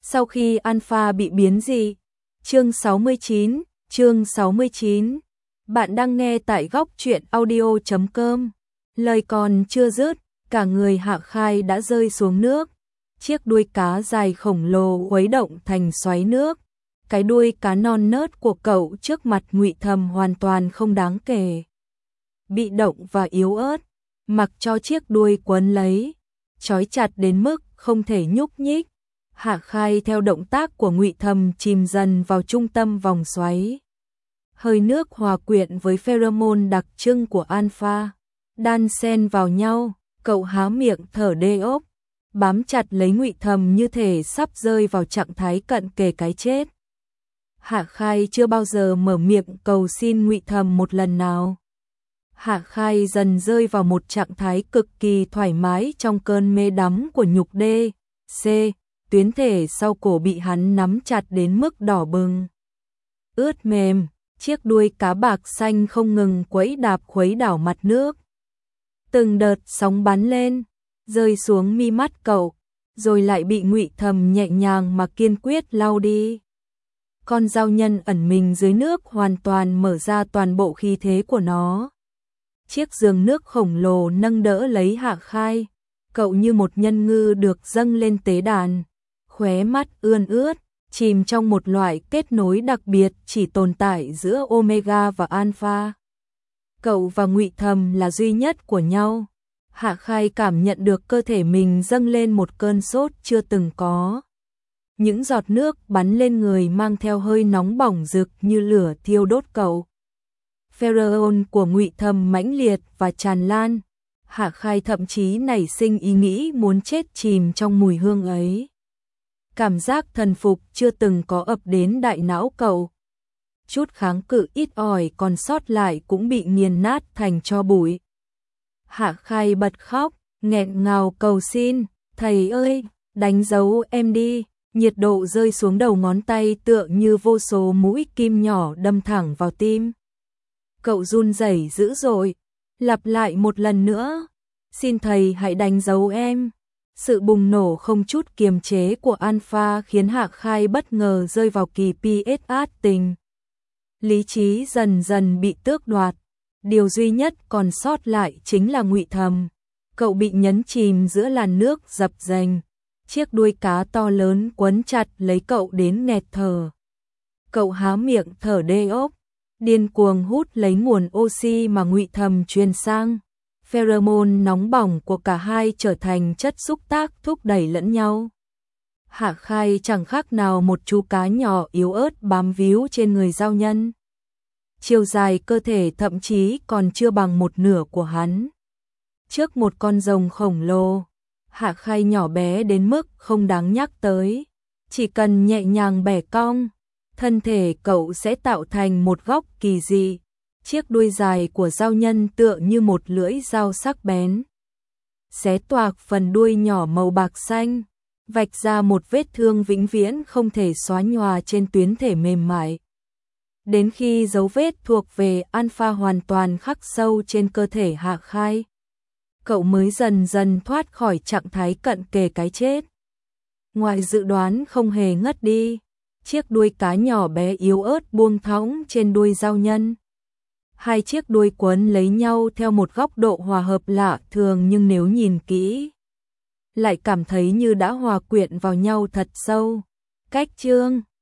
Sau khi alpha bị biến dị. Chương 69. Bạn đang nghe tại góc truyện audio.com. Lời còn chưa dứt, cả người Hạ Khai đã rơi xuống nước. Chiếc đuôi cá dài khổng lồ khuấy động thành xoáy nước. Cái đuôi cá non nớt của cậu trước mặt Ngụy Thầm hoàn toàn không đáng kể. Bị động và yếu ớt, mặc cho chiếc đuôi quấn lấy, trói chặt đến mức không thể nhúc nhích. Hạ Khai theo động tác của Ngụy Thầm chìm dần vào trung tâm vòng xoáy. Hơi nước hòa quyện với pheromone đặc trưng của alpha, đan xen vào nhau, cậu há miệng thở đê ốc, bám chặt lấy Ngụy Thầm như thể sắp rơi vào trạng thái cận kề cái chết. Hạ Khai chưa bao giờ mở miệng cầu xin Ngụy Thầm một lần nào. Hạ Khai dần rơi vào một trạng thái cực kỳ thoải mái trong cơn mê đắm của nhục đê, c. Tuyến thể sau cổ bị hắn nắm chặt đến mức đỏ bừng, ướt mềm, chiếc đuôi cá bạc xanh không ngừng khuấy đảo mặt nước. Từng đợt sóng bắn lên, rơi xuống mi mắt cậu, rồi lại bị Ngụy Thầm nhẹ nhàng mà kiên quyết lau đi. Con dao nhân ẩn mình dưới nước hoàn toàn mở ra toàn bộ khí thế của nó. Chiếc giường nước khổng lồ nâng đỡ lấy Hạ Khai, cậu như một nhân ngư được dâng lên tế đàn, khóe mắt ươn ướt, chìm trong một loại kết nối đặc biệt chỉ tồn tại giữa Omega và Alpha. Cậu và Ngụy Thầm là duy nhất của nhau. Hạ Khai cảm nhận được cơ thể mình dâng lên một cơn sốt chưa từng có. Những giọt nước bắn lên người mang theo hơi nóng bỏng rực như lửa thiêu đốt cậu. Pheromone của Ngụy Thầm mãnh liệt và tràn lan. Hạ Khai thậm chí nảy sinh ý nghĩ muốn chết chìm trong mùi hương ấy. Cảm giác thần phục chưa từng có ập đến đại não cậu. Chút kháng cự ít ỏi còn sót lại cũng bị nghiền nát thành tro bụi. Hạ Khai bật khóc, nghẹn ngào cầu xin, thầy ơi, đánh dấu em đi. Nhiệt độ rơi xuống đầu ngón tay tựa như vô số mũi kim nhỏ đâm thẳng vào tim. Cậu run rẩy dữ dội, lặp lại một lần nữa, xin thầy hãy đánh dấu em. Sự bùng nổ không chút kiềm chế của alpha khiến Hạ Khai bất ngờ rơi vào kỳ PSA tình. Lý trí dần dần bị tước đoạt, điều duy nhất còn sót lại chính là Ngụy Thầm. Cậu bị nhấn chìm giữa làn nước dập dềnh, chiếc đuôi cá to lớn quấn chặt lấy cậu đến nghẹt thở. Cậu há miệng thở đê ốc, điên cuồng hút lấy nguồn oxy mà Ngụy Thầm truyền sang. Pheromone nóng bỏng của cả hai trở thành chất xúc tác thúc đẩy lẫn nhau. Hạ Khai chẳng khác nào một chú cá nhỏ yếu ớt bám víu trên người giao nhân. Chiều dài cơ thể thậm chí còn chưa bằng một nửa của hắn. Trước một con rồng khổng lồ, Hạ Khai nhỏ bé đến mức không đáng nhắc tới. Chỉ cần nhẹ nhàng bẻ cong, thân thể cậu sẽ tạo thành một góc kỳ dị. Chiếc đuôi dài của giao nhân tựa như một lưỡi dao sắc bén, xé toạc phần đuôi nhỏ màu bạc xanh, vạch ra một vết thương vĩnh viễn không thể xóa nhòa trên tuyến thể mềm mại. Đến khi dấu vết thuộc về alpha hoàn toàn khắc sâu trên cơ thể Hạ Khai, cậu mới dần dần thoát khỏi trạng thái cận kề cái chết. Ngoài dự đoán không hề ngất đi, chiếc đuôi cá nhỏ bé yếu ớt buông thõng trên đuôi giao nhân. Hai chiếc đuôi quấn lấy nhau theo một góc độ hòa hợp lạ thường, nhưng nếu nhìn kỹ, lại cảm thấy như đã hòa quyện vào nhau thật sâu. Cách chương